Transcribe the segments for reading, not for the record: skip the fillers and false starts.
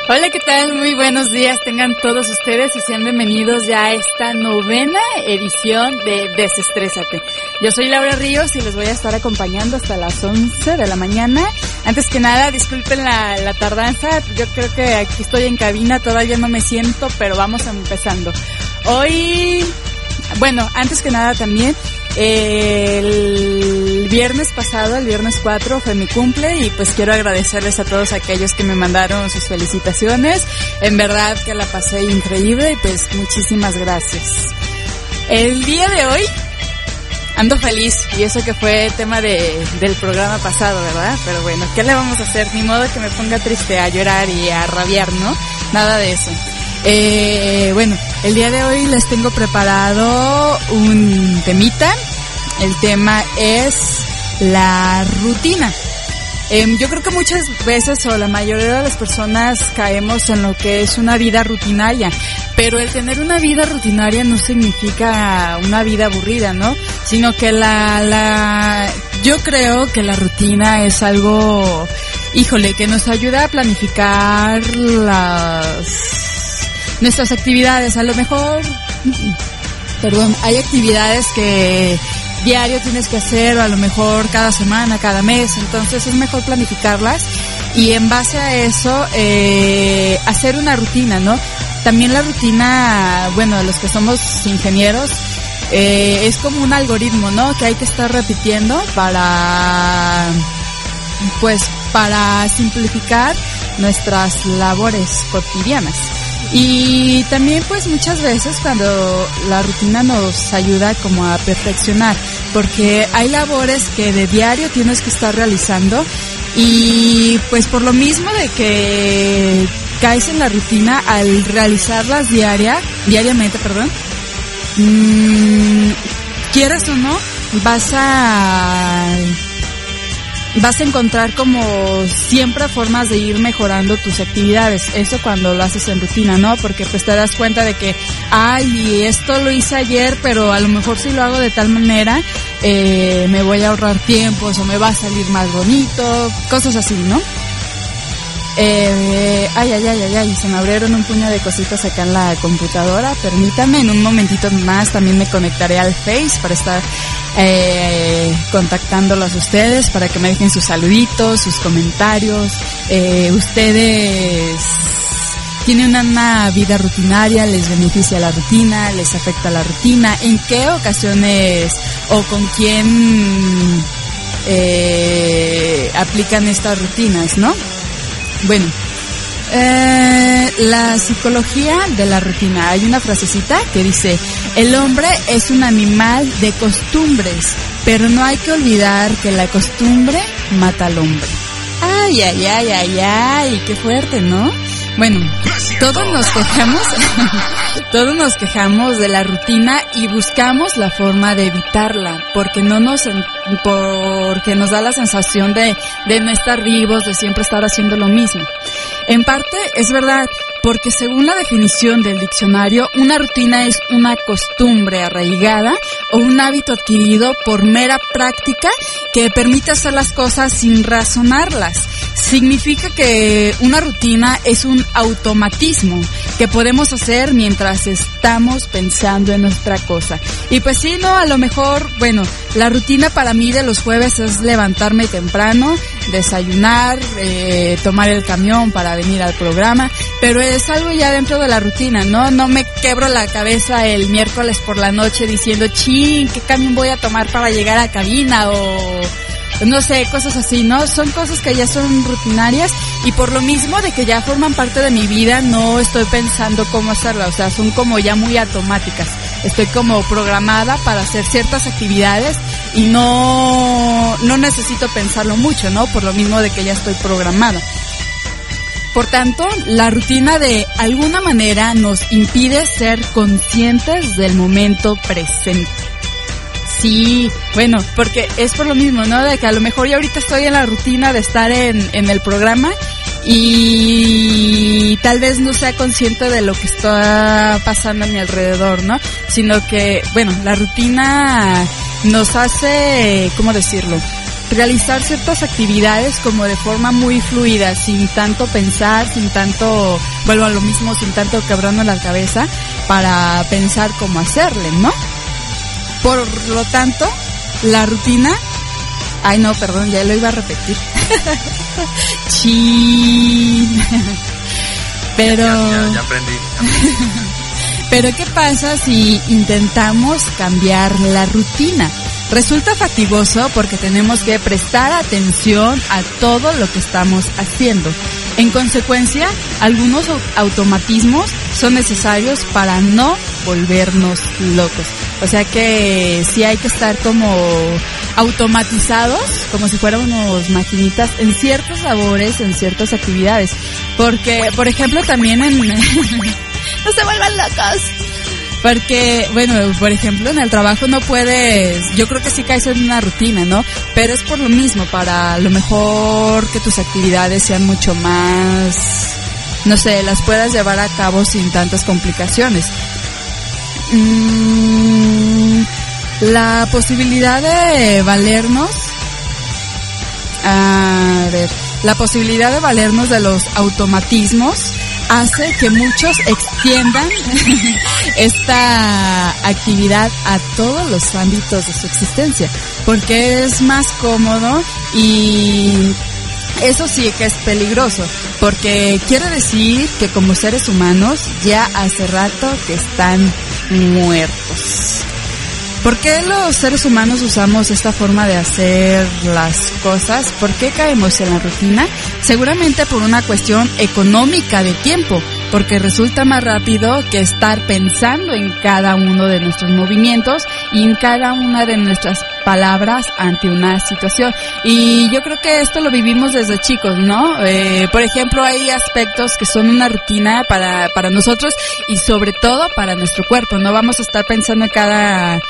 Hola, ¿qué tal? Muy buenos días tengan todos ustedes y sean bienvenidos ya a esta 9ª edición de Desestrésate. Yo soy Laura Ríos y les voy a estar acompañando hasta las 11 de la mañana. Antes que nada, disculpen la tardanza, yo creo que aquí estoy en cabina, todavía no me siento, pero vamos empezando. Hoy, bueno, antes que nada también, el viernes pasado, el viernes 4, fue mi cumple y pues quiero agradecerles a todos aquellos que me mandaron sus felicitaciones. En verdad que la pasé increíble y pues muchísimas gracias. El día de hoy ando feliz y eso que fue tema del programa pasado, ¿verdad? Pero bueno, ¿qué le vamos a hacer? Ni modo que me ponga triste a llorar y a rabiar, ¿no? Nada de eso. Bueno, el día de hoy les tengo preparado un temita. El tema es la rutina. Yo creo que muchas veces o la mayoría de las personas caemos en lo que es una vida rutinaria, pero el tener una vida rutinaria no significa una vida aburrida, ¿no? Sino que yo creo que la rutina es algo, híjole, que nos ayuda a planificar nuestras actividades. A lo mejor, hay actividades que diario tienes que hacer, o a lo mejor cada semana, cada mes, entonces es mejor planificarlas y en base a eso hacer una rutina, ¿no? También la rutina, bueno, los que somos ingenieros, es como un algoritmo, ¿no? Que hay que estar repitiendo para simplificar nuestras labores cotidianas. Y también pues muchas veces cuando la rutina nos ayuda como a perfeccionar, porque hay labores que de diario tienes que estar realizando y pues por lo mismo de que caes en la rutina al realizarlas diariamente, quieras o no, vas a encontrar como siempre formas de ir mejorando tus actividades. Eso cuando lo haces en rutina, ¿no? Porque pues te das cuenta de que, y esto lo hice ayer, pero a lo mejor si lo hago de tal manera, me voy a ahorrar tiempos o me va a salir más bonito, cosas así, ¿no? Se me abrieron un puño de cositas acá en la computadora. Permítanme, en un momentito más también me conectaré al Face para estar contactándolos a ustedes, para que me dejen sus saluditos, sus comentarios. Ustedes tienen una vida rutinaria, les beneficia la rutina, les afecta la rutina, ¿en qué ocasiones o con quién aplican estas rutinas, no? Bueno, la psicología de la rutina. Hay una frasecita que dice: el hombre es un animal de costumbres, pero no hay que olvidar que la costumbre mata al hombre. Ay, qué fuerte, ¿no? Bueno, todos nos quejamos de la rutina y buscamos la forma de evitarla, porque nos da la sensación de no estar vivos, de siempre estar haciendo lo mismo. En parte es verdad, porque según la definición del diccionario, una rutina es una costumbre arraigada o un hábito adquirido por mera práctica que permite hacer las cosas sin razonarlas. Significa que una rutina es un automatismo que podemos hacer mientras estamos pensando en nuestra cosa. Y pues sí, no, a lo mejor, bueno, la rutina para mí de los jueves es levantarme temprano, desayunar, tomar el camión para venir al programa, pero es algo ya dentro de la rutina, ¿no? No me quebro la cabeza el miércoles por la noche diciendo, ¿qué camión voy a tomar para llegar a cabina? O no sé, cosas así, ¿no? Son cosas que ya son rutinarias y por lo mismo de que ya forman parte de mi vida, no estoy pensando cómo hacerla, o sea, son como ya muy automáticas. Estoy como programada para hacer ciertas actividades y no necesito pensarlo mucho, ¿no? Por lo mismo de que ya estoy programada. Por tanto, la rutina de alguna manera nos impide ser conscientes del momento presente. Sí, bueno, porque es por lo mismo, ¿no? De que a lo mejor yo ahorita estoy en la rutina de estar en el programa y tal vez no sea consciente de lo que está pasando a mi alrededor, ¿no? Sino que, bueno, la rutina nos hace, ¿cómo decirlo? realizar ciertas actividades como de forma muy fluida, sin tanto pensar, sin tanto, vuelvo a lo mismo, sin tanto quebrarnos la cabeza para pensar cómo hacerle, ¿no? Por lo tanto, la rutina, ay no, perdón, ya lo iba a repetir. Chin. Pero ya aprendí. Pero ¿qué pasa si intentamos cambiar la rutina? Resulta fatigoso porque tenemos que prestar atención a todo lo que estamos haciendo. En consecuencia, algunos automatismos son necesarios para no volvernos locos. O sea que sí hay que estar como automatizados, como si fuéramos maquinitas en ciertos labores, en ciertas actividades. Porque, por ejemplo, también en... ¡No se vuelvan locos! Porque, bueno, por ejemplo, en el trabajo no puedes, yo creo que sí caes en una rutina, ¿no? Pero es por lo mismo, para lo mejor que tus actividades sean mucho más, no sé, las puedas llevar a cabo sin tantas complicaciones. La posibilidad de valernos, la posibilidad de valernos de los automatismos hace que muchos extiendan esta actividad a todos los ámbitos de su existencia, porque es más cómodo y eso sí que es peligroso, porque quiere decir que como seres humanos ya hace rato que están muertos. ¿Por qué los seres humanos usamos esta forma de hacer las cosas? ¿Por qué caemos en la rutina? Seguramente por una cuestión económica de tiempo, porque resulta más rápido que estar pensando en cada uno de nuestros movimientos y en cada una de nuestras palabras ante una situación. Y yo creo que esto lo vivimos desde chicos, ¿no? Por ejemplo, hay aspectos que son una rutina para nosotros y sobre todo para nuestro cuerpo. No vamos a estar pensando en cada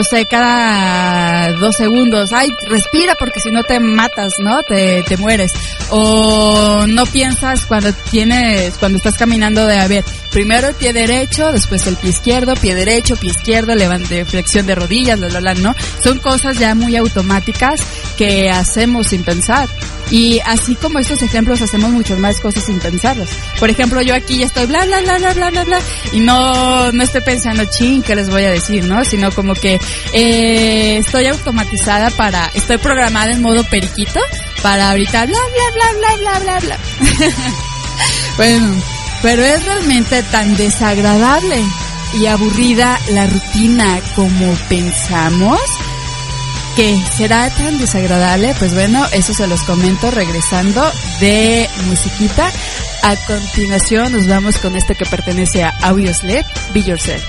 2 segundos, ay, respira porque si no te matas, ¿no? Te mueres. O no piensas cuando estás caminando de, a ver, primero el pie derecho, después el pie izquierdo, pie derecho, pie izquierdo, flexión de rodillas, ¿no? Son cosas ya muy automáticas que hacemos sin pensar. Y así como estos ejemplos, hacemos muchas más cosas sin pensarlos. Por ejemplo, yo aquí ya estoy bla, bla, bla, bla, bla, bla, bla, y no estoy pensando, ching, ¿qué les voy a decir, no? Sino como que estoy automatizada estoy programada en modo periquito para ahorita bla, bla, bla, bla, bla, bla, bla. Bueno, pero es realmente tan desagradable y aburrida la rutina como pensamos. ¿Qué será tan desagradable? Pues bueno, eso se los comento regresando de musiquita. A continuación nos vamos con este que pertenece a Audioslave, Be Yourself.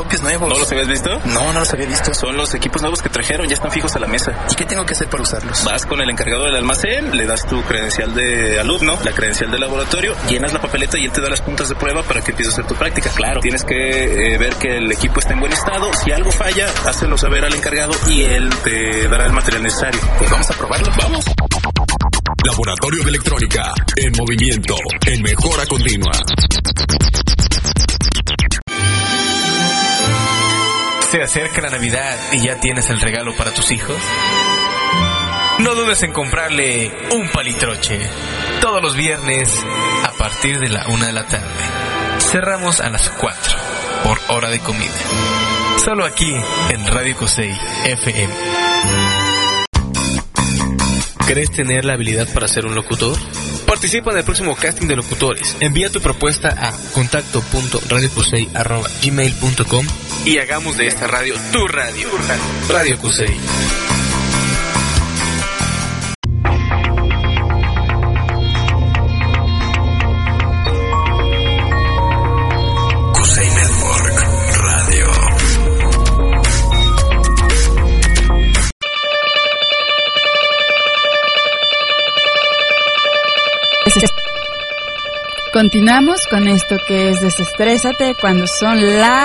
limpios nuevos. ¿No los habías visto? No los había visto. Son los equipos nuevos que trajeron, ya están fijos a la mesa. ¿Y qué tengo que hacer para usarlos? Vas con el encargado del almacén, le das tu credencial de alumno, la credencial de laboratorio, llenas la papeleta y él te da las puntas de prueba para que empieces a hacer tu práctica. Claro, tienes que ver que el equipo está en buen estado. Si algo falla, hácelo saber al encargado y él te dará el material necesario. Pues vamos a probarlo. Vamos. Laboratorio de Electrónica, en movimiento, en mejora continua. ¿Se acerca la Navidad y ya tienes el regalo para tus hijos? No dudes en comprarle un palitroche. Todos los viernes a partir de la 1 de la tarde. Cerramos a las 4 por hora de comida. Solo aquí en Radio Cusey FM. ¿Querés tener la habilidad para ser un locutor? Participa en el próximo casting de locutores. Envía tu propuesta a contacto.radiocusey@gmail.com y hagamos de esta radio tu radio. Radio Cusey. Cusey Network Radio. Continuamos con esto que es Desestrésate cuando son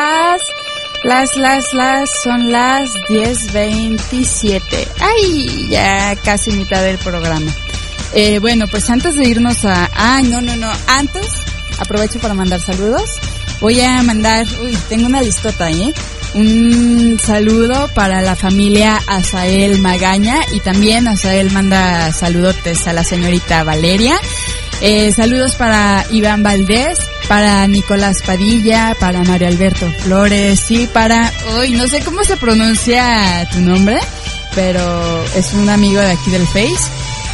son las 10:27. ¡Ay! Ya casi mitad del programa. Bueno, pues antes de irnos a... Antes, aprovecho para mandar saludos. Voy a mandar... tengo una listota ahí. Un saludo para la familia Azael Magaña y también Azael manda saludotes a la señorita Valeria. Saludos para Iván Valdés, para Nicolás Padilla, para Mario Alberto Flores y para... no sé cómo se pronuncia tu nombre, pero es un amigo de aquí del Face.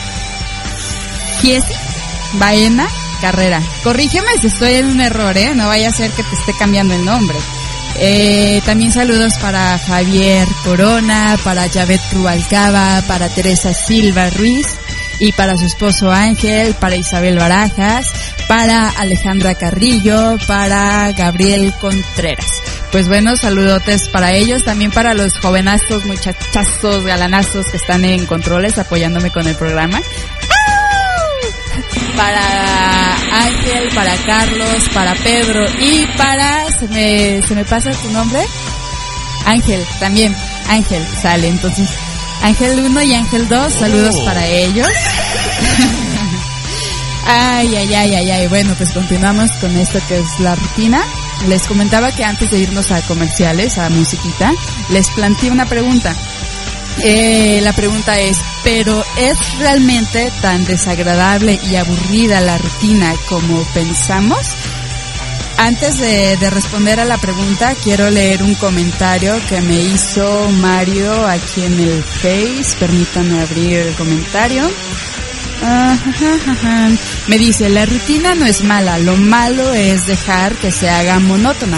Giesi Baena Carrera. Corrígeme si estoy en un error, no vaya a ser que te esté cambiando el nombre. También saludos para Javier Corona, para Yavet Rubalcaba, para Teresa Silva Ruiz y para su esposo Ángel, para Isabel Barajas, para Alejandra Carrillo, para Gabriel Contreras. Pues bueno, saludotes para ellos, también para los jovenazos, muchachazos, galanazos que están en controles apoyándome con el programa. Para Ángel, para Carlos, para Pedro y para... ¿Se me pasa tu nombre? Ángel, también. Ángel, sale. Entonces, Ángel 1 y Ángel 2, saludos para ellos. Ay. Bueno, pues continuamos con esto que es la rutina. Les comentaba que antes de irnos a comerciales, a musiquita, les planteé una pregunta. La pregunta es, ¿pero es realmente tan desagradable y aburrida la rutina como pensamos? Antes de responder a la pregunta, quiero leer un comentario que me hizo Mario aquí en el Face. Permítanme abrir el comentario. Me dice, la rutina no es mala, lo malo es dejar que se haga monótona.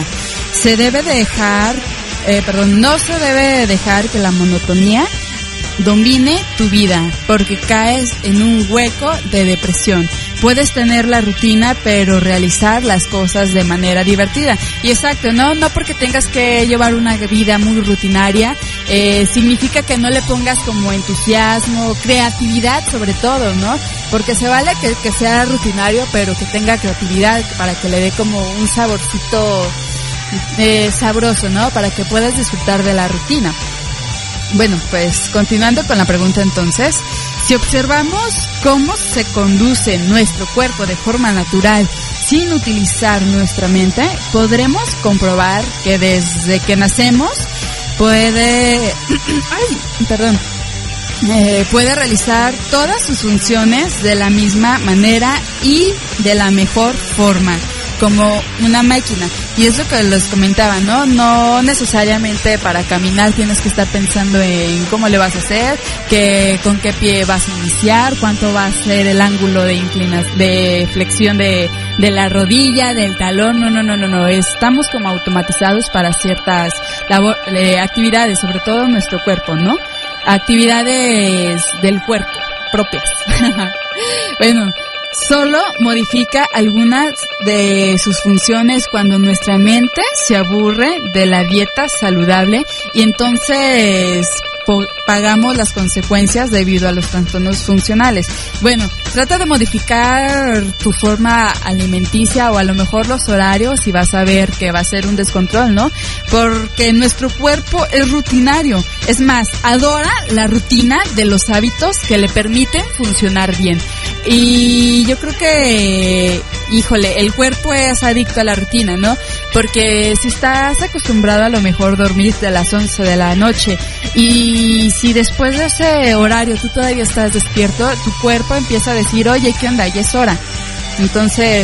No se debe dejar que la monotonía domine tu vida, porque caes en un hueco de depresión. Puedes tener la rutina, pero realizar las cosas de manera divertida. Y exacto, no porque tengas que llevar una vida muy rutinaria, significa que no le pongas como entusiasmo, creatividad sobre todo, ¿no? Porque se vale que sea rutinario, pero que tenga creatividad para que le dé como un saborcito sabroso, ¿no? Para que puedas disfrutar de la rutina. Bueno, pues continuando con la pregunta entonces, si observamos cómo se conduce nuestro cuerpo de forma natural sin utilizar nuestra mente, podremos comprobar que desde que nacemos puede realizar todas sus funciones de la misma manera y de la mejor forma, como una máquina. Y eso que les comentaba, ¿no? No necesariamente para caminar tienes que estar pensando en cómo le vas a hacer, con qué pie vas a iniciar, cuánto va a ser el ángulo de flexión de la rodilla, del talón. No. Estamos como automatizados para ciertas actividades, sobre todo en nuestro cuerpo, ¿no? Actividades del cuerpo propias. Bueno, Solo modifica algunas de sus funciones cuando nuestra mente se aburre de la dieta saludable y entonces pagamos las consecuencias debido a los trastornos funcionales. Bueno, trata de modificar tu forma alimenticia o a lo mejor los horarios y vas a ver que va a ser un descontrol, ¿no? Porque nuestro cuerpo es rutinario. Es más, adora la rutina de los hábitos que le permiten funcionar bien. Y yo creo que, híjole, el cuerpo es adicto a la rutina, ¿no? Porque si estás acostumbrado a lo mejor dormir de las 11 de la noche y si después de ese horario tú todavía estás despierto, tu cuerpo empieza a decir, oye, ¿qué onda? Ya es hora. Entonces,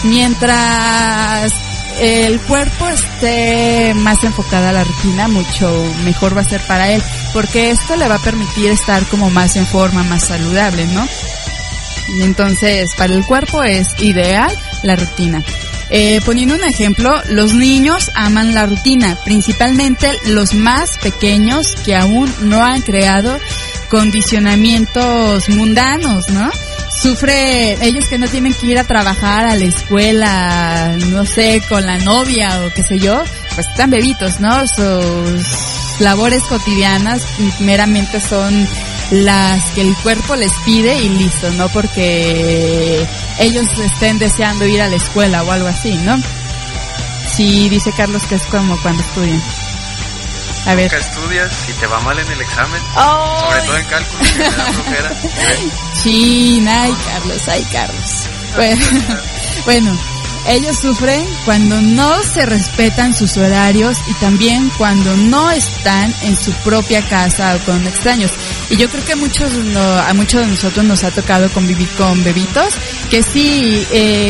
mientras el cuerpo esté más enfocado a la rutina, mucho mejor va a ser para él, porque esto le va a permitir estar como más en forma, más saludable, ¿no? Y entonces, para el cuerpo es ideal la rutina. Poniendo un ejemplo, los niños aman la rutina, principalmente los más pequeños que aún no han creado condicionamientos mundanos, ¿no? Ellos que no tienen que ir a trabajar a la escuela, no sé, con la novia o qué sé yo, pues están bebitos, ¿no? Sus labores cotidianas meramente son las que el cuerpo les pide y listo, no porque ellos estén deseando ir a la escuela o algo así, ¿no? Sí, dice Carlos que es como cuando estudian. A ver. Nunca estudias y te va mal en el examen. ¡Oh! Sobre todo en cálculo, que te da flojera. Sí, ay Carlos. Bueno, ellos sufren cuando no se respetan sus horarios y también cuando no están en su propia casa o con extraños. Y yo creo que a muchos de nosotros nos ha tocado convivir con bebitos que sí,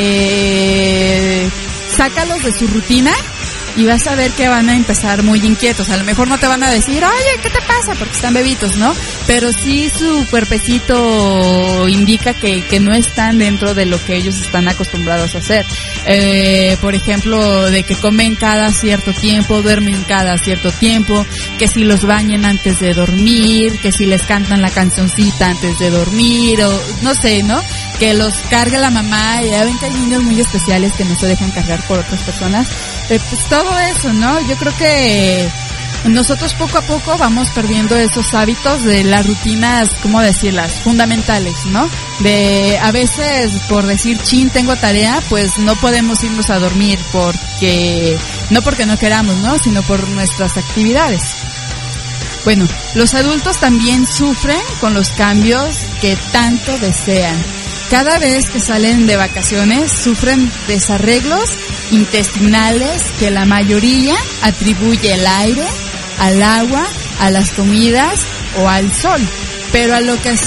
sácalos de su rutina y vas a ver que van a empezar muy inquietos. A lo mejor no te van a decir, oye, ¿qué te pasa? Porque están bebitos, ¿no? Pero sí su cuerpecito indica que no están dentro de lo que ellos están acostumbrados a hacer. Por ejemplo, de que comen cada cierto tiempo, duermen cada cierto tiempo, que si los bañan antes de dormir, que si les cantan la cancioncita antes de dormir, o no sé, ¿no? Que los cargue la mamá, y ya ven que hay niños muy especiales que no se dejan cargar por otras personas. Pues todo eso, ¿no? Yo creo que nosotros poco a poco vamos perdiendo esos hábitos de las rutinas, ¿cómo decirlas? Fundamentales, ¿no? De a veces por decir, chin, tengo tarea, pues no podemos irnos a dormir no porque no queramos, ¿no? Sino por nuestras actividades. Bueno, los adultos también sufren con los cambios que tanto desean. Cada vez que salen de vacaciones sufren desarreglos intestinales que la mayoría atribuye al aire, al agua, a las comidas o al sol. Pero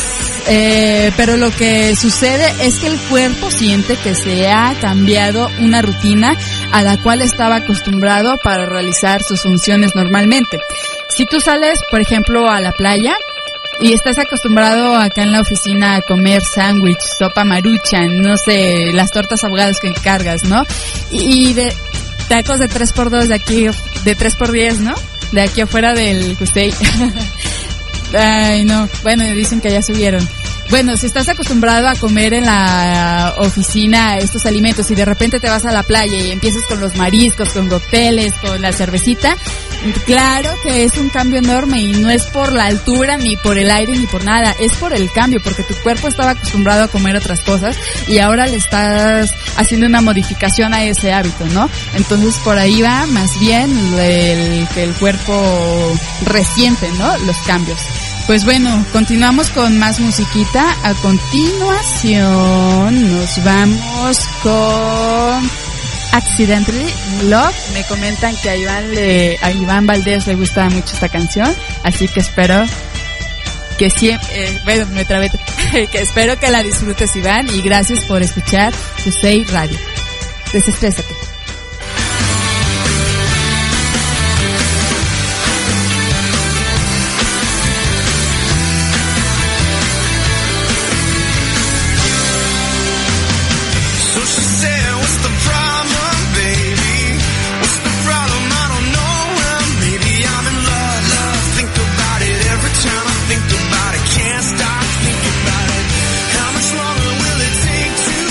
lo que sucede es que el cuerpo siente que se ha cambiado una rutina a la cual estaba acostumbrado para realizar sus funciones normalmente. Si tú sales, por ejemplo, a la playa y estás acostumbrado acá en la oficina a comer sándwich, sopa maruchan, no sé, las tortas ahogadas que cargas, ¿no? Y de tacos de 3x2 de aquí, de 3x10, ¿no? De aquí afuera del Custey. Ay, no. Bueno, dicen que ya subieron. Bueno, si estás acostumbrado a comer en la oficina estos alimentos y de repente te vas a la playa y empiezas con los mariscos, con cócteles, con la cervecita, claro que es un cambio enorme y no es por la altura, ni por el aire, ni por nada, es por el cambio, porque tu cuerpo estaba acostumbrado a comer otras cosas y ahora le estás haciendo una modificación a ese hábito, ¿no? Entonces por ahí va más bien que el cuerpo resiente, ¿no? Los cambios. Pues bueno, continuamos con más musiquita. A continuación nos vamos con Accidentally Love. Me comentan que a Iván Valdés le gusta mucho esta canción, así que espero que siempre, me trabé, que espero que la disfrutes, Iván, y gracias por escuchar Custey Radio. Desestrésate. Think about it, can't stop thinking about it. How much longer will it take to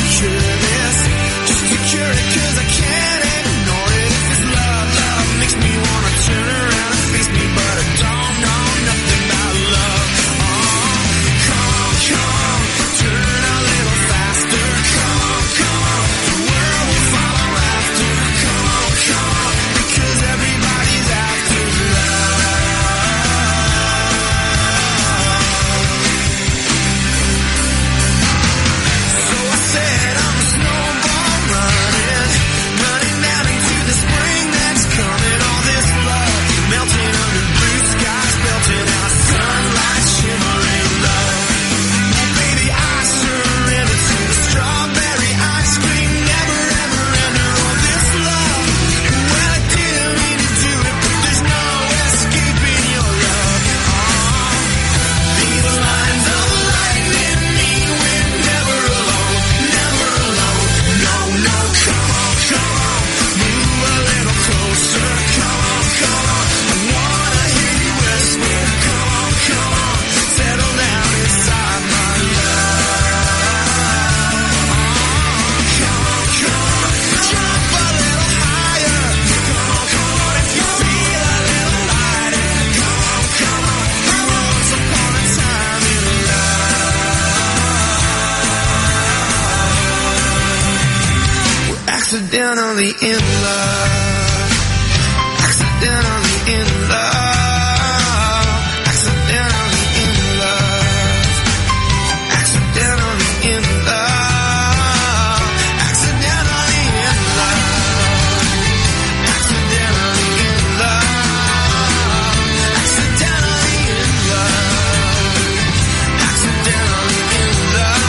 Accidentally in love. Accidentally in love. Accidentally in love. Accidentally in love. Accidentally in love. Accidentally in love. Accidentally in love. Accidentally in love.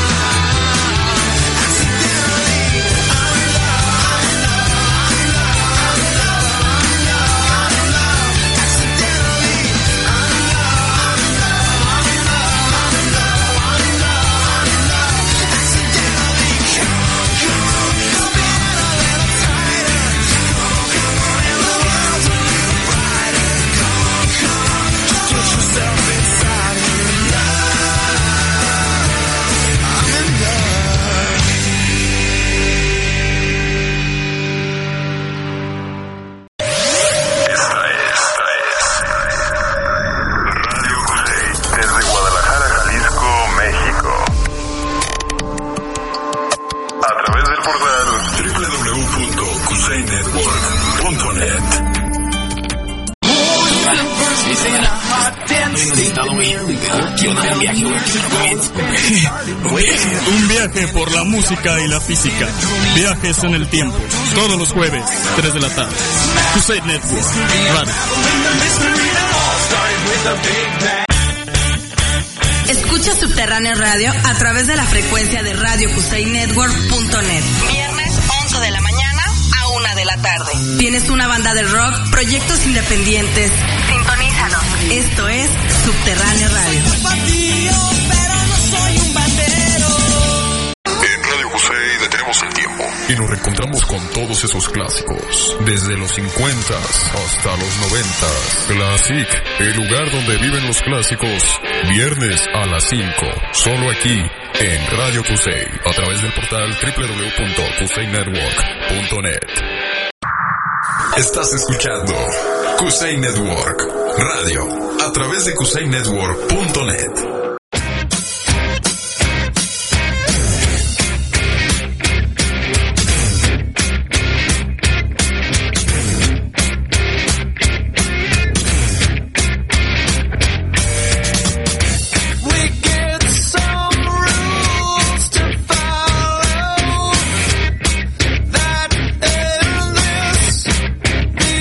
Un viaje por la música y la física. Viajes en el tiempo. Todos los jueves, 3 de la tarde. Crusade Network Radio. Escucha Subterráneo Radio a través de la frecuencia de RadioCrusadeNetwork.net. Viernes 11 de la mañana a 1 de la tarde. ¿Tienes una banda de rock, proyectos independientes? Sintonízanos. Esto es Subterráneo Radio. En Radio Crusade detenemos el tiempo y nos reencontramos con todos esos clásicos, desde los 50 hasta los 90. Classic, el lugar donde viven los clásicos, viernes a las 5, solo aquí en Radio Crusade, a través del portal www.crusadenetwork.net. Estás escuchando Crusade Network Radio, a través de crusadenetwork.net.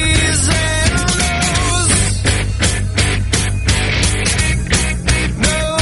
No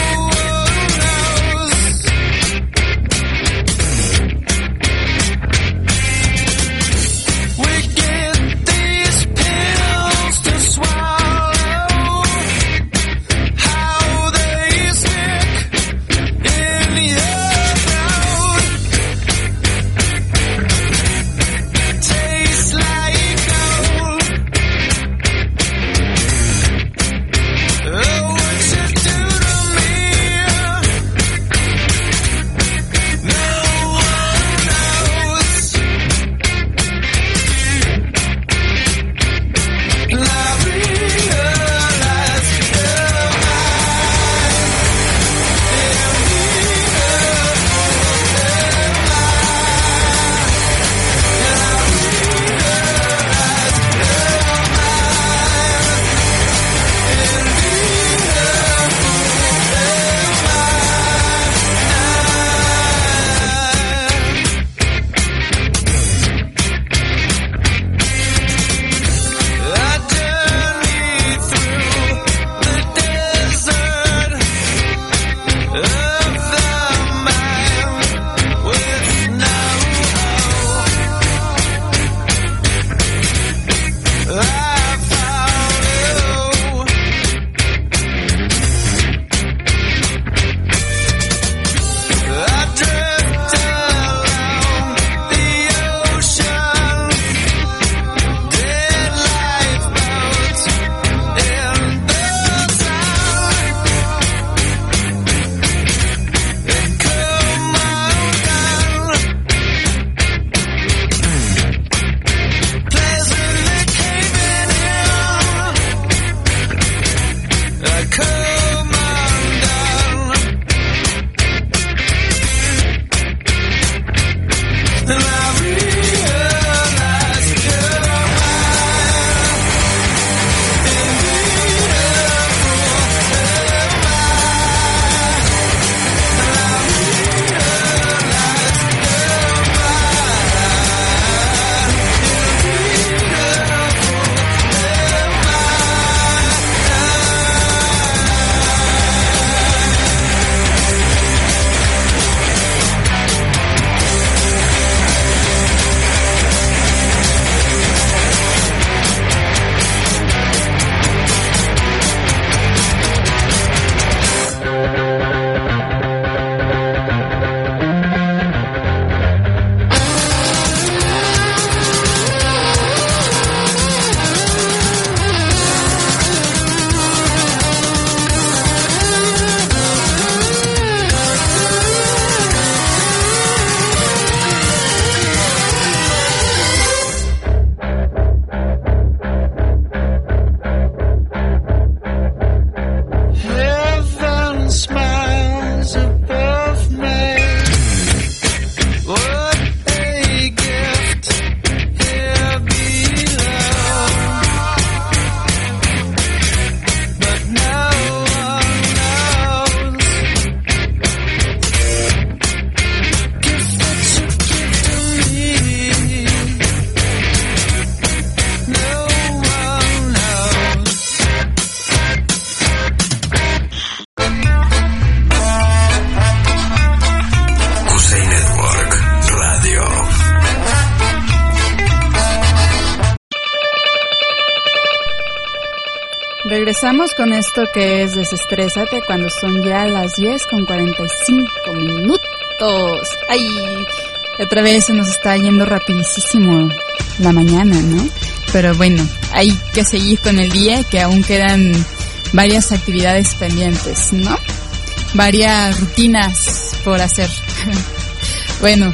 regresamos con esto que es Desestrésate cuando son ya las 10:45 minutos. Ay, otra vez se nos está yendo rapidísimo la mañana, ¿no? Pero bueno, hay que seguir con el día, que aún quedan varias actividades pendientes, ¿no? Varias rutinas por hacer. Bueno,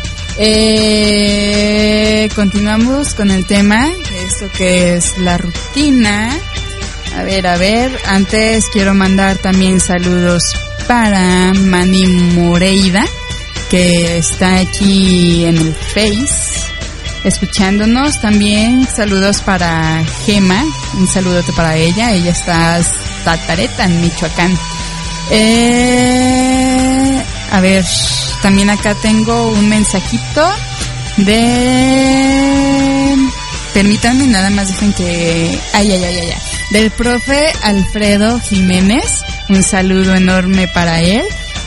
continuamos con el tema, esto que es la rutina. A ver, antes quiero mandar también saludos para Manny Moreira, que está aquí en el Face, escuchándonos. También saludos para Gema, un saludote para ella está Tatareta, en Michoacán. A ver, también acá tengo un mensajito permítanme, nada más dejen que... del profe Alfredo Jiménez, un saludo enorme para él.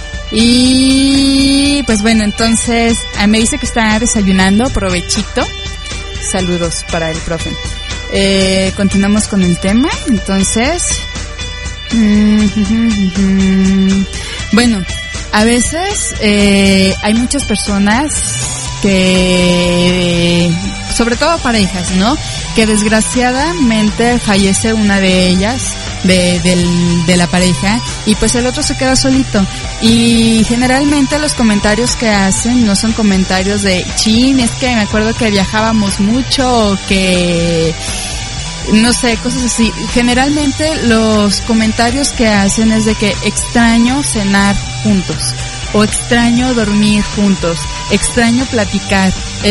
Y pues bueno, entonces me dice que está desayunando, provechito. Saludos para el profe. Continuamos con el tema, entonces... Bueno, a veces hay muchas personas que, sobre todo parejas, ¿no? Que desgraciadamente fallece una de ellas, de la pareja, y pues el otro se queda solito. Y generalmente los comentarios que hacen no son comentarios de chin, es que me acuerdo que viajábamos mucho, o que... no sé, cosas así. Generalmente los comentarios que hacen es de que extraño cenar juntos, o extraño dormir juntos, extraño platicar,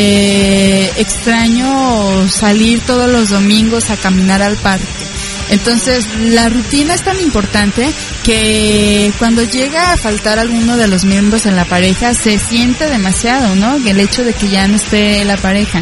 extraño salir todos los domingos a caminar al parque. Entonces, la rutina es tan importante que cuando llega a faltar alguno de los miembros en la pareja, se siente demasiado, ¿no? El hecho de que ya no esté la pareja.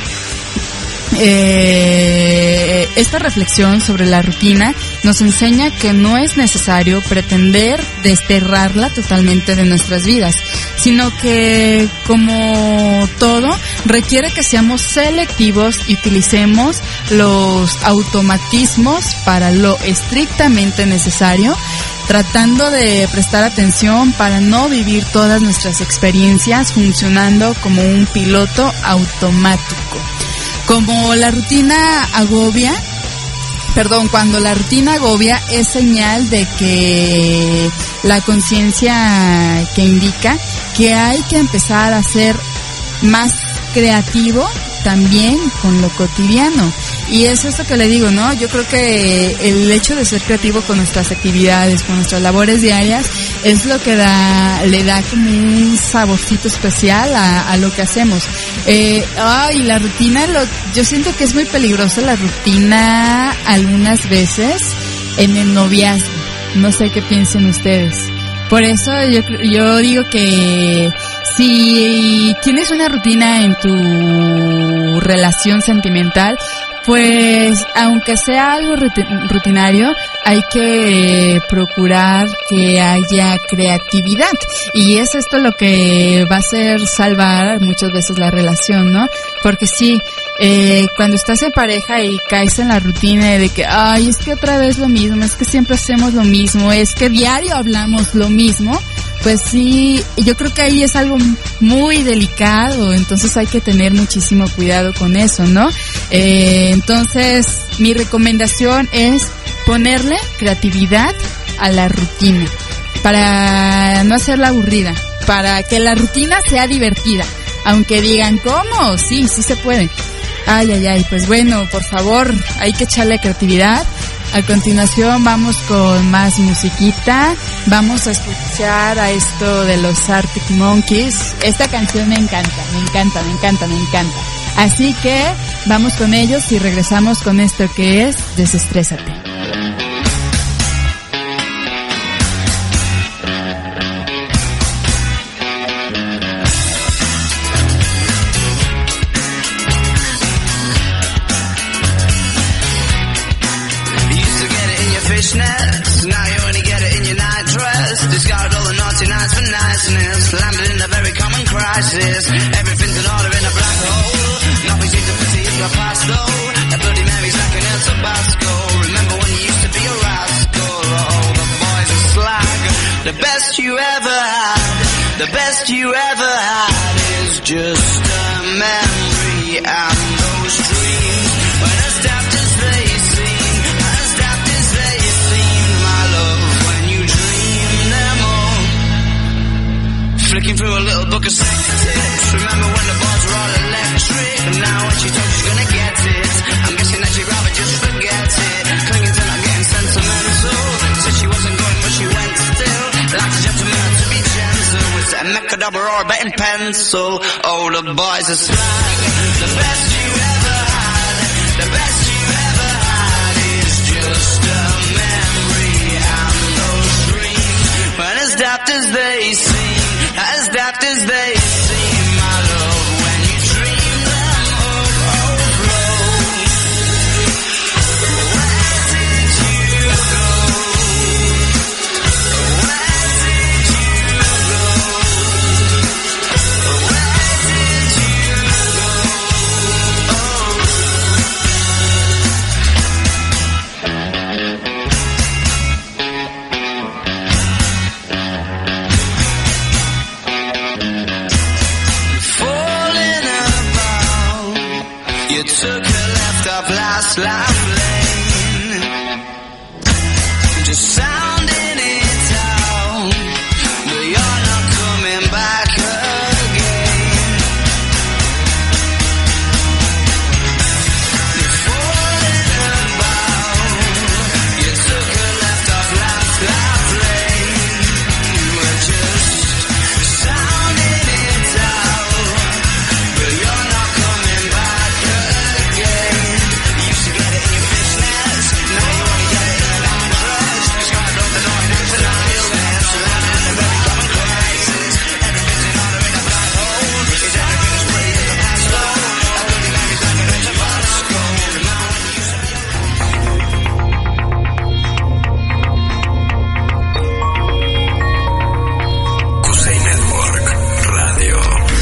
Esta reflexión sobre la rutina nos enseña que no es necesario pretender desterrarla totalmente de nuestras vidas, sino que, como todo, requiere que seamos selectivos y utilicemos los automatismos para lo estrictamente necesario, tratando de prestar atención para no vivir todas nuestras experiencias funcionando como un piloto automático. Como la rutina agobia, cuando la rutina agobia, es señal de que la conciencia que indica que hay que empezar a ser más creativo también con lo cotidiano. Y es esto que le digo, ¿no? Yo creo que el hecho de ser creativo con nuestras actividades, con nuestras labores diarias, es lo que le da como un saborcito especial a lo que hacemos. La rutina, yo siento que es muy peligrosa la rutina algunas veces en el noviazgo. No sé qué piensen ustedes. Por eso yo digo que si tienes una rutina en tu relación sentimental, pues aunque sea algo rutinario, hay que procurar que haya creatividad. Y es esto lo que va a hacer salvar muchas veces la relación, ¿no? Porque sí, cuando estás en pareja y caes en la rutina de que, ay, es que otra vez lo mismo, es que siempre hacemos lo mismo, es que diario hablamos lo mismo, pues sí, yo creo que ahí es algo muy delicado, entonces hay que tener muchísimo cuidado con eso, ¿no? Entonces, mi recomendación es ponerle creatividad a la rutina, para no hacerla aburrida, para que la rutina sea divertida, aunque digan, ¿cómo? Sí se puede. Pues bueno, por favor, hay que echarle creatividad. A continuación vamos con más musiquita. Vamos a escuchar a esto de los Arctic Monkeys. Esta canción me encanta. Así que vamos con ellos y regresamos con esto que es Desestrésate. Fishnets, now you only get it in your night dress. Discard all the naughty nights for niceness. Landed in a very common crisis. Everything's in order in a black hole. Nothing seems to pity in your past though. That Bloody Mary's like an El Tabasco. Remember when you used to be a rascal? you ever had, the best you ever had is just a memory. And those dreams, when as daft as they seem, as daft as they seem, my love, when you dream them all. Flicking through a little book of sex tips, remember when the bars were all electric, and now when she told she's gonna get it, I'm guessing that she'd rather just forget it, clinging to not getting sentimental, said she wasn't going but she went still, like a gentleman to be gentle, with a mechadabra or a betting pencil, oh the boys are slag, the best you ever had, the best you ever had is just a memory, and those dreams, when as daft as they seem, as daft as they seem, my love, when you dream them overflow. Where did you go? Where did you go? Where did you falling about? You took a left off last life lane, just sounding it out, but you're not coming back again. You're falling about. You took a left off last life lane, you were just sounding it out, but you're not coming back again. You used to get it in your business, now you only get it in your nightdress. Described all the noise and the illness, landing in a very common crisis. Everything's in order in a black hole. Is everything as pretty as a pastel? A bloody man is hanging in Tabasco. Now when you used to be Kusei Network Radio.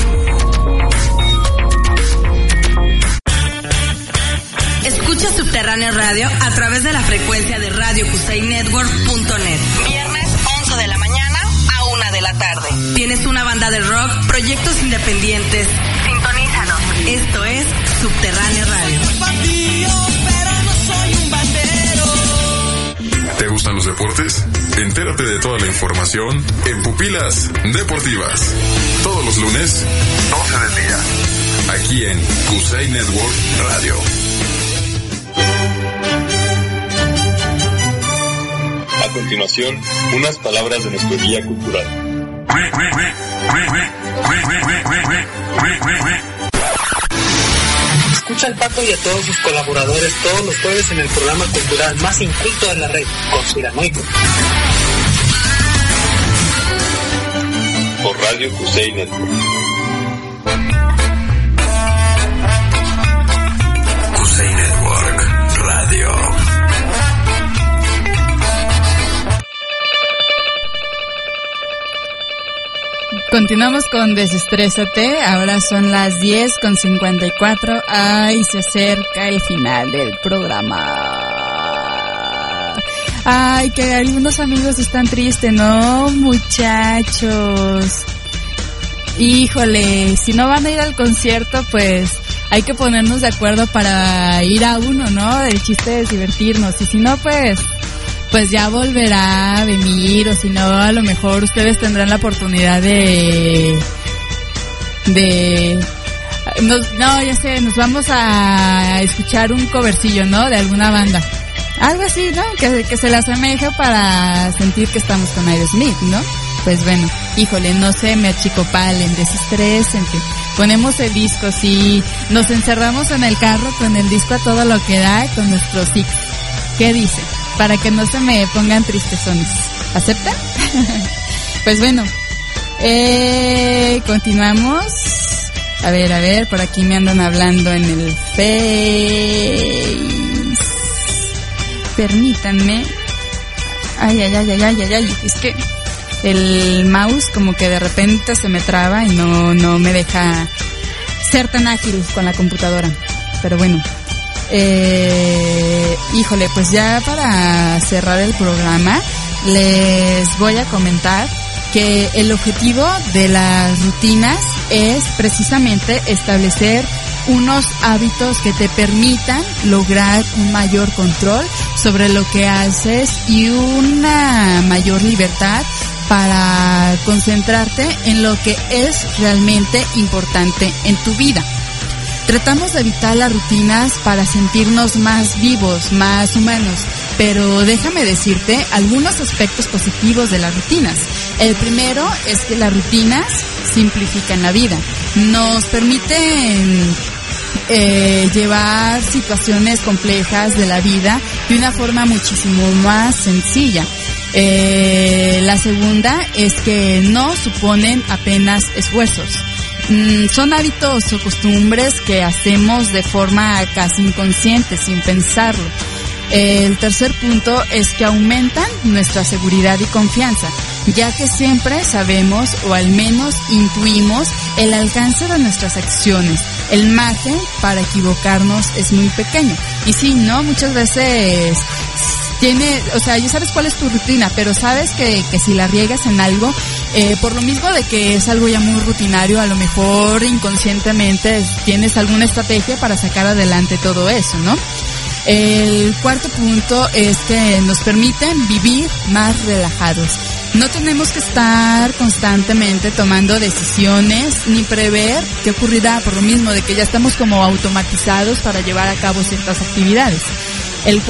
Escucha Subterráneo Radio a través de la frecuencia de radiokusainetwork.net. Viernes 11 de la mañana a 1 de la tarde. ¿Tienes una banda de rock, proyectos independientes? Sintonízanos. Esto es Subterráneo Radio. ¿Te gustan los deportes? Entérate de toda la información en Pupilas Deportivas. Todos los lunes, 12 del día. Aquí en Kusei Network Radio. A continuación, unas palabras de nuestro guía cultural. Escucha al Paco y a todos sus colaboradores todos los jueves en el programa cultural más inculto de la red, Conspiranoico. Por Radio Kusei Network. Kusei Network Radio. Continuamos con Desestrésate. Ahora son las 10:54. Ay, se acerca el final del programa. Ay, que algunos amigos están tristes, ¿no, muchachos? Híjole, si no van a ir al concierto, pues hay que ponernos de acuerdo para ir a uno, ¿no? El chiste es divertirnos. Y si no, pues ya volverá a venir, o si no, a lo mejor ustedes tendrán la oportunidad ya sé, nos vamos a escuchar un covercillo, ¿no? De alguna banda. Algo así, ¿no? Que se le asemeje para sentir que estamos con Aerosmith, ¿no? Pues bueno, híjole, no se me achicopalen, desestrésense. Ponemos el disco, sí, nos encerramos en el carro con el disco a todo lo que da, con nuestros Six. ¿Qué dice? Para que no se me pongan tristezones. ¿Aceptan? Pues bueno, continuamos. A ver, por aquí me andan hablando en el Face. Permítanme. Ay, es que el mouse como que de repente se me traba y no me deja ser tan ágil con la computadora. Pero bueno. Híjole, pues ya para cerrar el programa les voy a comentar que el objetivo de las rutinas es precisamente establecer unos hábitos que te permitan lograr un mayor control sobre lo que haces y una mayor libertad para concentrarte en lo que es realmente importante en tu vida. Tratamos de evitar las rutinas para sentirnos más vivos, más humanos, pero déjame decirte algunos aspectos positivos de las rutinas. El primero es que las rutinas simplifican la vida, nos permiten llevar situaciones complejas de la vida de una forma muchísimo más sencilla. La segunda es que no suponen apenas esfuerzos. Son hábitos o costumbres que hacemos de forma casi inconsciente, sin pensarlo. El tercer punto es que aumentan nuestra seguridad y confianza, ya que siempre sabemos o al menos intuimos el alcance de nuestras acciones. El margen para equivocarnos es muy pequeño. Y sí, ¿no? Muchas veces ya sabes cuál es tu rutina, pero sabes que si la riegas en algo, por lo mismo de que es algo ya muy rutinario, a lo mejor inconscientemente tienes alguna estrategia para sacar adelante todo eso, ¿no? El cuarto punto es que nos permiten vivir más relajados. No tenemos que estar constantemente tomando decisiones ni prever qué ocurrirá, por lo mismo de que ya estamos como automatizados para llevar a cabo ciertas actividades. El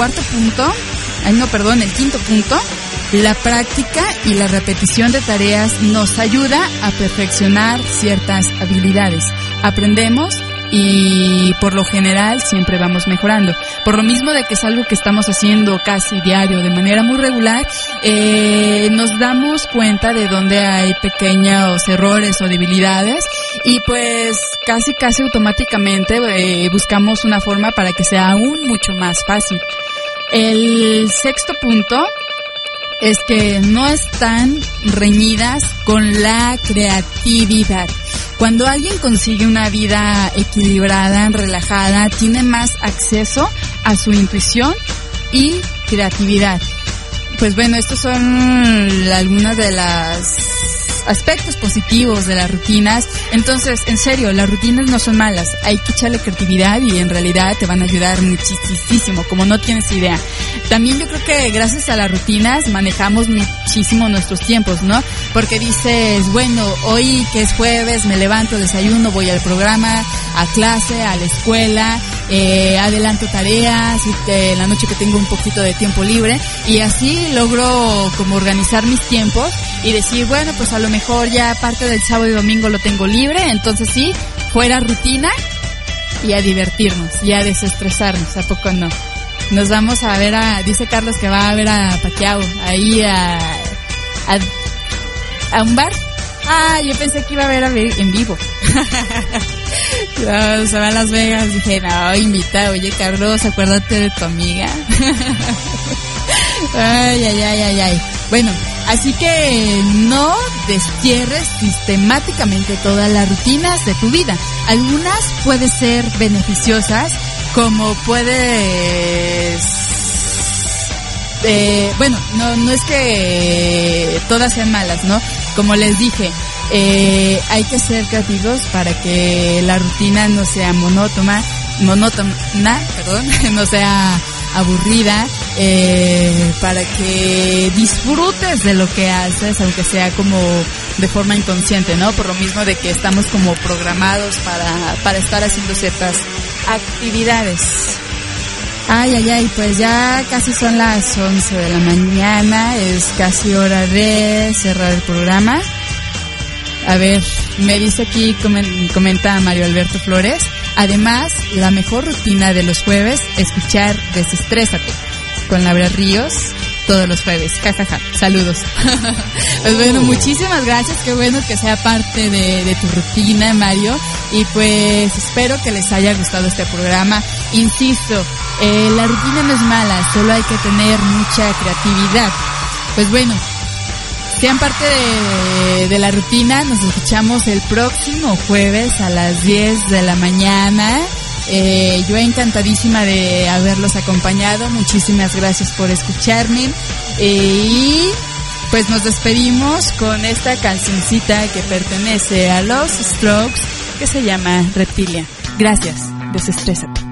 quinto punto, la práctica y la repetición de tareas nos ayuda a perfeccionar ciertas habilidades. Aprendemos y por lo general siempre vamos mejorando. Por lo mismo de que es algo que estamos haciendo casi diario, de manera muy regular, nos damos cuenta de dónde hay pequeños errores o debilidades y pues casi automáticamente buscamos una forma para que sea aún mucho más fácil. El sexto punto es que no están reñidas con la creatividad. Cuando alguien consigue una vida equilibrada, relajada, tiene más acceso a su intuición y creatividad. Pues bueno, estos son algunos de los aspectos positivos de las rutinas. Entonces, en serio, las rutinas no son malas. Hay que echarle creatividad y en realidad te van a ayudar muchísimo, como no tienes idea. También yo creo que gracias a las rutinas manejamos muchísimo nuestros tiempos, ¿no? Porque dices, bueno, hoy que es jueves, me levanto, desayuno, voy al programa, a clase, a la escuela, adelanto tareas, en la noche que tengo un poquito de tiempo libre, y así logro como organizar mis tiempos y decir, bueno, pues a lo mejor ya parte del sábado y domingo lo tengo libre, entonces sí, fuera rutina y a divertirnos y a desestresarnos, ¿a poco no? Nos vamos a ver dice Carlos que va a ver a Pacquiao, ahí a un bar. Ah, yo pensé que iba a ver en vivo. No, se va a Las Vegas. Dije, no, invita, oye Carlos, acuérdate de tu amiga. Ay. Bueno, así que no destierres sistemáticamente todas las rutinas de tu vida. Algunas pueden ser beneficiosas, como puedes... no es que todas sean malas, ¿no? Como les dije, hay que ser creativos para que la rutina no sea monótona, no sea aburrida, para que disfrutes de lo que haces, aunque sea como de forma inconsciente, ¿no? Por lo mismo de que estamos como programados para estar haciendo ciertas actividades. Ay, pues ya casi son las 11 de la mañana, es casi hora de cerrar el programa. A ver, me dice aquí, comenta Mario Alberto Flores, además, la mejor rutina de los jueves, escuchar Desestrésate, con Laura Ríos, todos los jueves, jajaja, saludos. Pues bueno, muchísimas gracias, qué bueno que sea parte de tu rutina, Mario, y pues espero que les haya gustado este programa. Insisto, la rutina no es mala, solo hay que tener mucha creatividad. Pues bueno, sean parte de la rutina, nos escuchamos el próximo jueves a las 10 de la mañana. Yo encantadísima de haberlos acompañado, muchísimas gracias por escucharme y pues nos despedimos con esta cancioncita que pertenece a los Strokes, que se llama Reptilia. Gracias, desestrésate.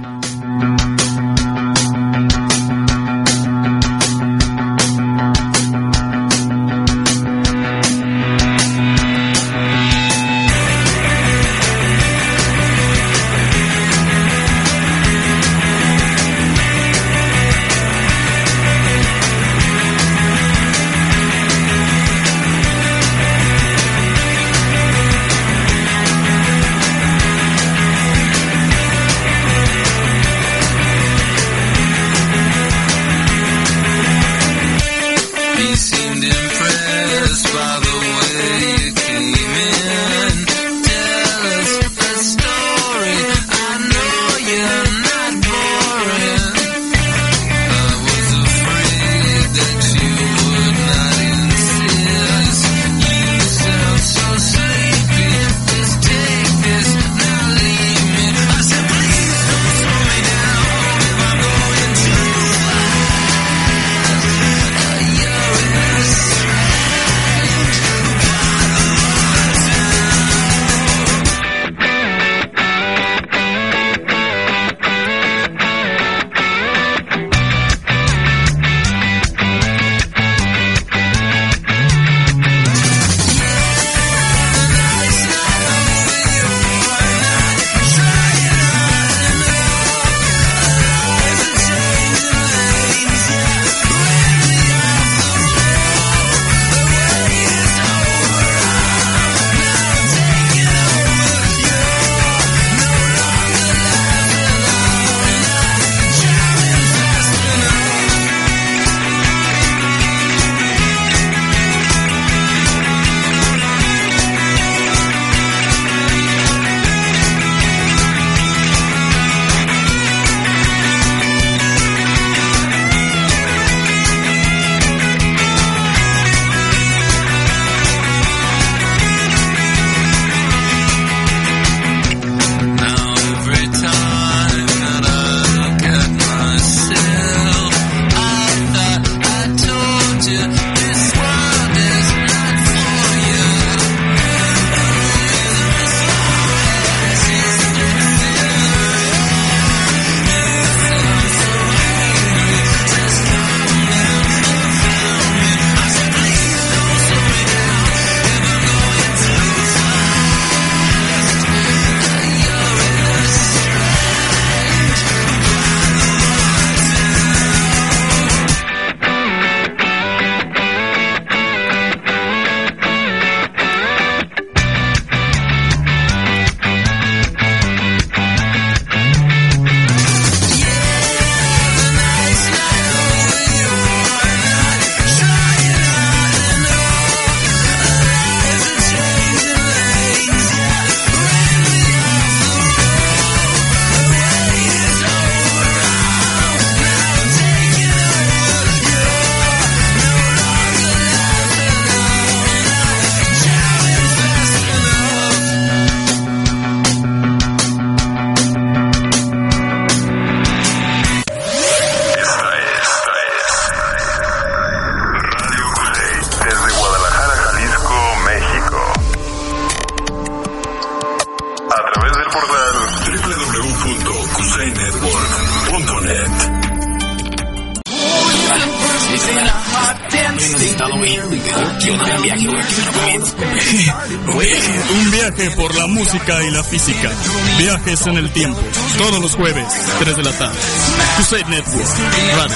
Un viaje por la música y la física. Viajes en el tiempo. Todos los jueves, 3 de la tarde. Crusade Network Radio.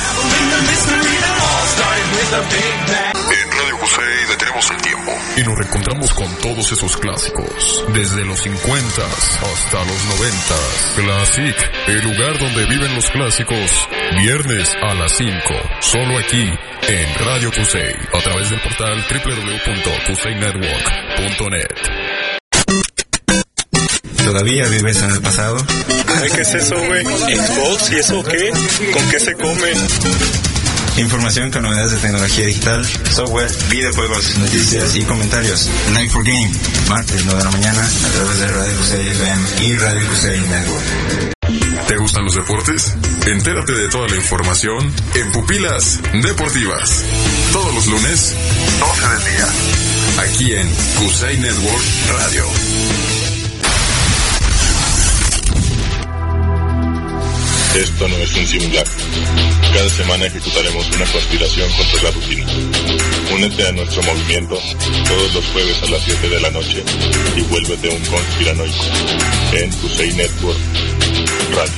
En Radio Crusade detenemos el tiempo y nos reencontramos con todos esos clásicos. Desde los 50 hasta los 90. Classic, el lugar donde viven los clásicos. Viernes a las 5. Solo aquí en Radio Crusade. A través del portal www.crusadenetwork.net. ¿Todavía vives en el pasado? Ay, ¿qué es eso, güey? ¿Xbox? ¿Y eso qué? ¿Con qué se come? Información con novedades de tecnología digital, software, videojuegos, noticias y comentarios. Night for Game, martes 9 de la mañana, a través de Radio Crusade FM y Radio Crusade Network. ¿Te gustan los deportes? Entérate de toda la información en Pupilas Deportivas. Todos los lunes, 12 del día. Aquí en QC Network Radio. Esto no es un simulacro. Cada semana ejecutaremos una conspiración contra la rutina. Únete a nuestro movimiento todos los jueves a las 7 de la noche y vuélvete un conspiranoico en QC Network Radio.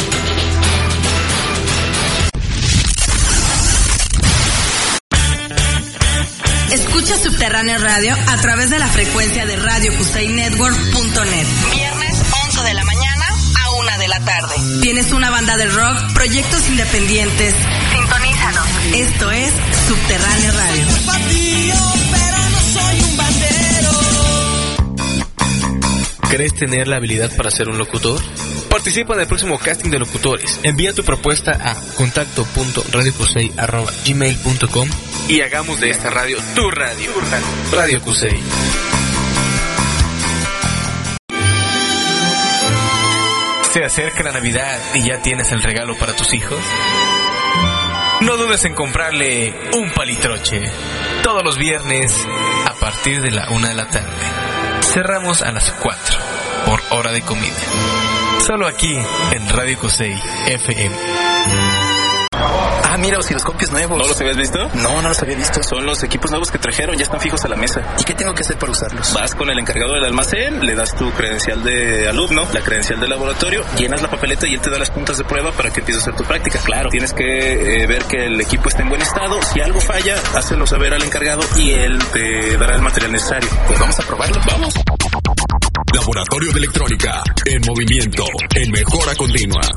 Escucha Subterráneo Radio a través de la frecuencia de RadioQCNetwork.net. Viernes 11 de la mañana a 1 de la tarde. ¿Tienes una banda de rock, proyectos independientes? Sintonízanos. Esto es Subterráneo Radio. ¿Querés tener la habilidad para ser un locutor? Participa en el próximo casting de locutores. Envía tu propuesta a contacto.radiocusey@gmail.com y hagamos de esta radio tu radio. Radio Cusey. ¿Se acerca la Navidad y ya tienes el regalo para tus hijos? No dudes en comprarle un palitroche. Todos los viernes a partir de la 1 de la tarde. Cerramos a las 4 por hora de comida. Solo aquí en Radio Cusey FM. Ah, mira, osciloscopios nuevos. ¿No los habías visto? No los había visto. Son los equipos nuevos que trajeron, ya están fijos a la mesa. ¿Y qué tengo que hacer para usarlos? Vas con el encargado del almacén, le das tu credencial de alumno, la credencial de laboratorio, llenas la papeleta y él te da las puntas de prueba para que empieces a hacer tu práctica. Claro, tienes que ver que el equipo esté en buen estado. Si algo falla, hácelo saber al encargado y él te dará el material necesario. Pues vamos a probarlo. Vamos. Laboratorio de Electrónica, en movimiento, en mejora continua.